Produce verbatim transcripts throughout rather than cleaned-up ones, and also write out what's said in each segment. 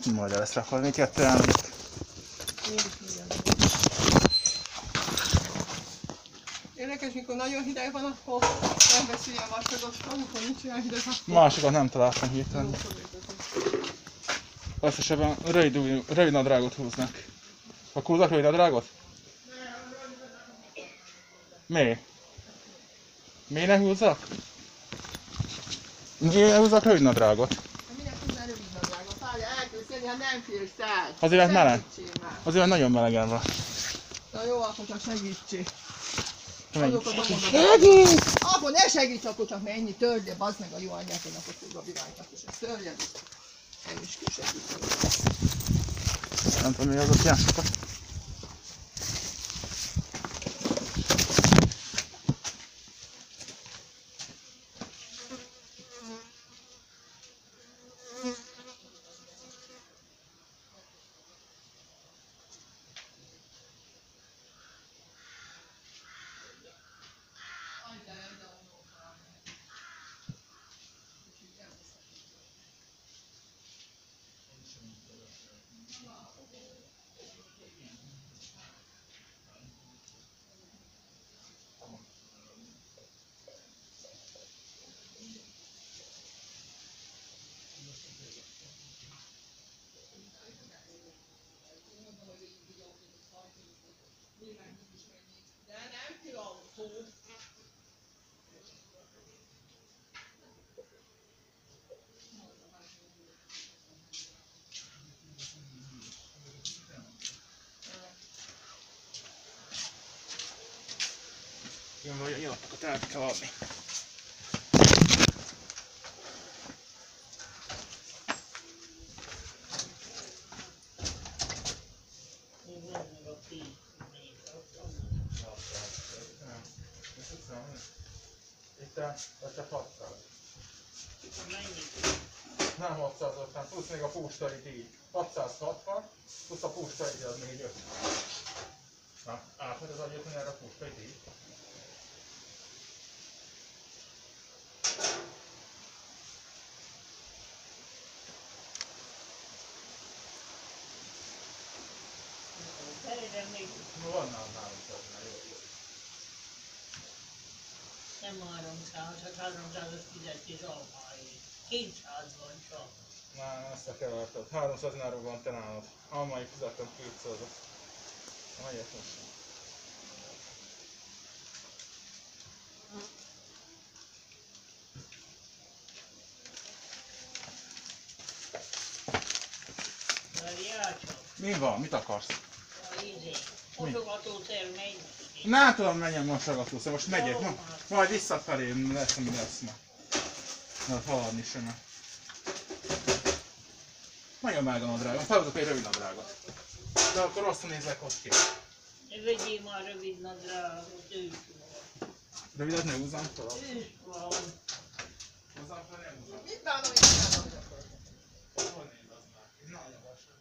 Majd lesz rakodni kettő elmegyek. Érdekes, mikor nagyon hideg van, akkor nem veszi ilyen vastagot, amikor nincs ilyen hideg, akkor... Másokat nem találtam hirtelen. Összesebben rövid, rövid nadrágot húznak. Akkor húznak rövid nadrágot? Mi? Mi ne húzzak? Mi ne húzzak rövid nadrágot? Minek húznál rövid nadrágot? Várja, elköszönni, ha nem félsz el. Azért mert meleg. Azért mert nagyon melegen van. Na jó, akkor csak segítsél. Segít! Akkor ne segíts, akkor csak mennyi, törje, bazd meg a jó anyját, hogy akkor tudva viránynak is, ezt törjed. Nem is kell segíteni. Nem tudom, mi az ott játszokat. Jön, hogy a nyilapokat el kell adni. Itt a, itt a hatszáz. Nem hatszázötven, plusz még a pustait így. hatszázhatvan, plusz a pustait az még öt. Na, átmegy az agyat, erre a pustait így. Van nálunk az, jó, jó. Nem háromszáz, hát háromszázötven és almáig. kétszáz van csak. Na, ezt a keverted. háromszáz náról van te nálad. Almáig fizettem kétszázat. Na, ilyet most. Várjál csak. Mi van? Mit akarsz? A izé. Mosogatószer megy. Nem tudom, menjen mosogatószer. Most megyek. Na, majd visszafelé lesz, ami lesz ma. Na, haladni sem. Nagyon meleg a nadrágom. Felhozok egy rövid nadrágot. De akkor rosszul nézek ott ki. Vegyél már rövid nadrágot, ős van. Rövidet ne húzzam fel. Ős van. Húzzam fel, nem húzzam. Mit bánom, mit bánom, hogy akarod? Hol néz az már? Nagyon lassan.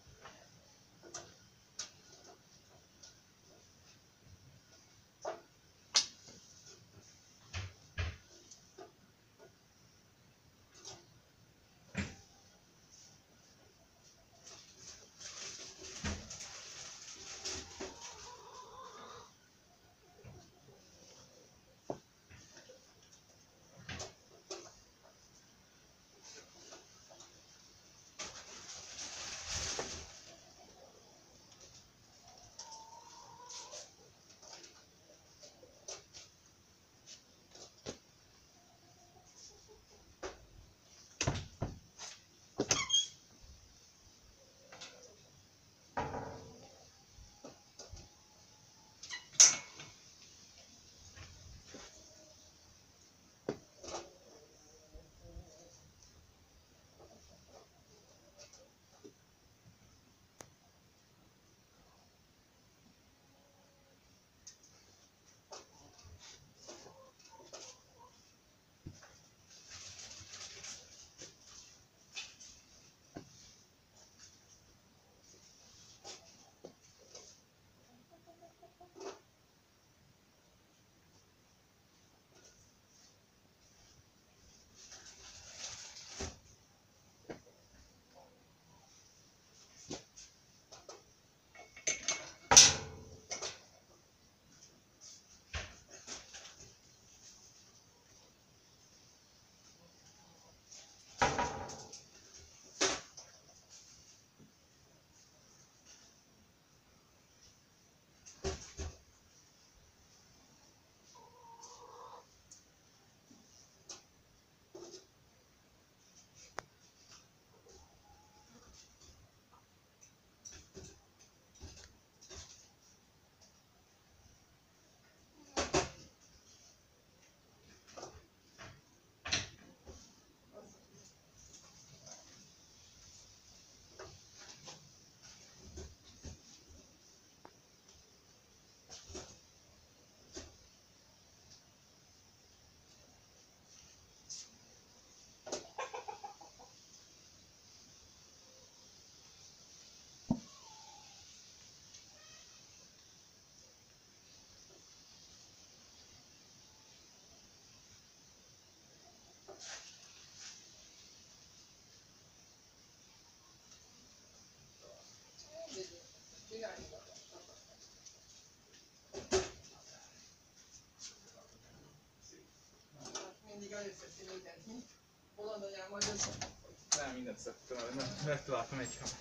mindig előszeszél mindent, mi? Holland anyám majd össze. Nem, mindent szedtem el, mert megtaláltam egy ha.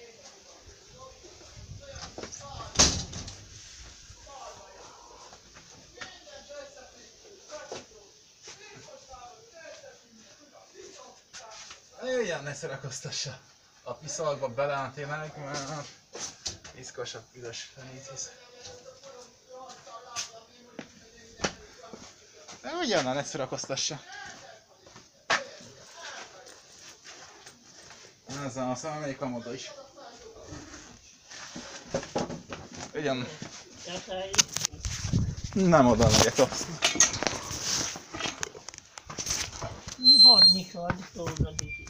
Jöjjön, ne szerakoztassa. A piszalba beleáll tényleg, mert iszkosabb üres fenét hisz. Jöjjön, ne szerakoztassa. Ez a számékom oda is. Ugyan. Nem oda megyek azt. Harnyi vagy, dolgozik.